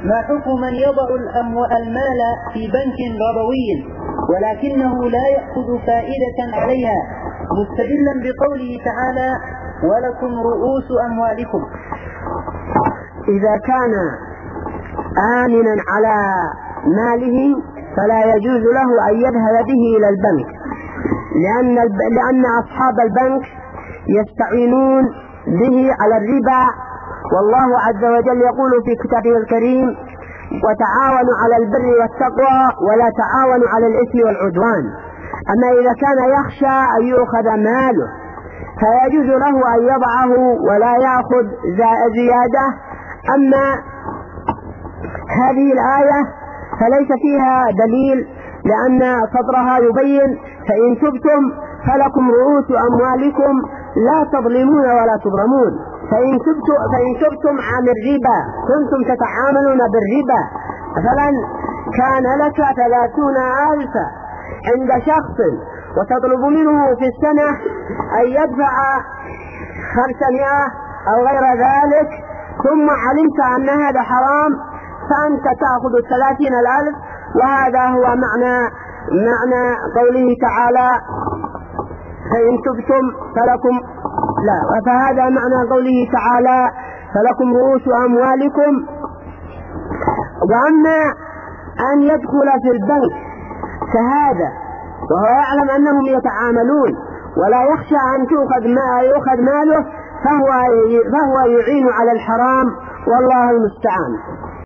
ما حكم من يضع المال في بنك ربوي ولكنه لا يأخذ فائدة عليها مستدلا بقوله تعالى ولكم رؤوس أموالكم؟ إذا كان آمنا على ماله فلا يجوز له أن يذهب به إلى البنك، لأن أصحاب البنك يستعينون به على الربا، والله عز وجل يقول في كتابه الكريم وتعاونوا على البر والتقوى ولا تعاونوا على الإثم والعدوان. أما إذا كان يخشى أن يؤخذ ماله فيجوز له أن يضعه ولا يأخذ زيادة. أما هذه الآية فليس فيها دليل، لأن سطرها يبين فإن تبتم فلكم رؤوس أموالكم لا تظلمون ولا تظلمون. فإن تبتم عن الربا كنتم تتعاملون بالربا، مثلا كان لك 30,000 عند شخص وتطلب منه في السنة أن يدفع 500 أو غير ذلك، ثم علمت أن هذا حرام فأنت تأخذ 30,000. وهذا هو معنى قوله تعالى فإن تبتم فلكم فهذا معنى قوله تعالى فلكم رؤوس أموالكم. وأما أن يدخل في البنك فهذا وهو يعلم أنهم يتعاملون ولا يخشى أن يؤخذ ماله فهو يعين على الحرام، والله المستعان.